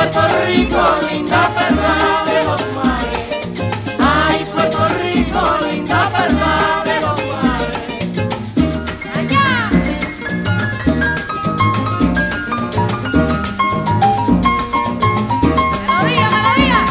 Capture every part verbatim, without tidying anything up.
Puerto Rico, linda perla de los mares. Ay, Puerto Rico, linda perla de los mares. ¡Allá! ¡Melodía, melodía!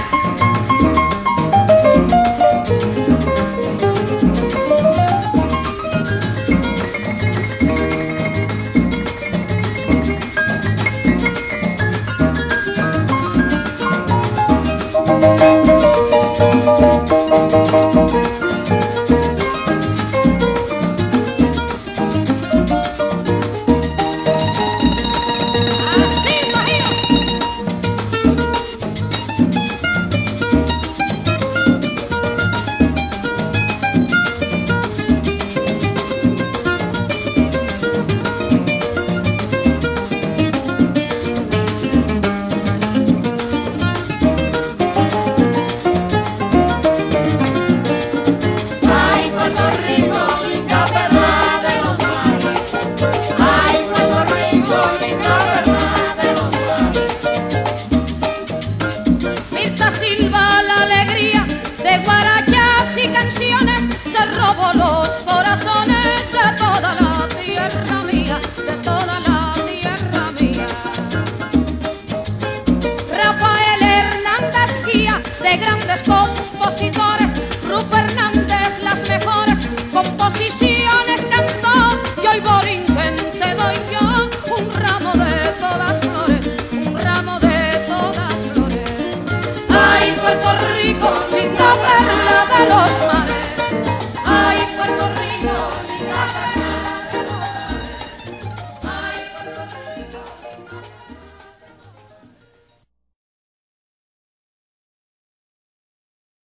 ¡Así, imagino! Ay, Puerto Rico, linda perla de los mares. Ay, Puerto Rico, linda perla de los mares. Mirta Silva, la alegría de guarachas y canciones, se robó los corazones de toda la tierra mía, de toda la tierra mía. Rafael Hernández, guía de grandes compositores, Rufo Hernández, las mejores composiciones cantó, y hoy Borinquen te doy yo un ramo de todas flores, un ramo de todas flores. Ay, Puerto Rico, linda perla de los mares. Ay, Puerto Rico, linda perla de los mares. Ay, Puerto Rico, linda perla.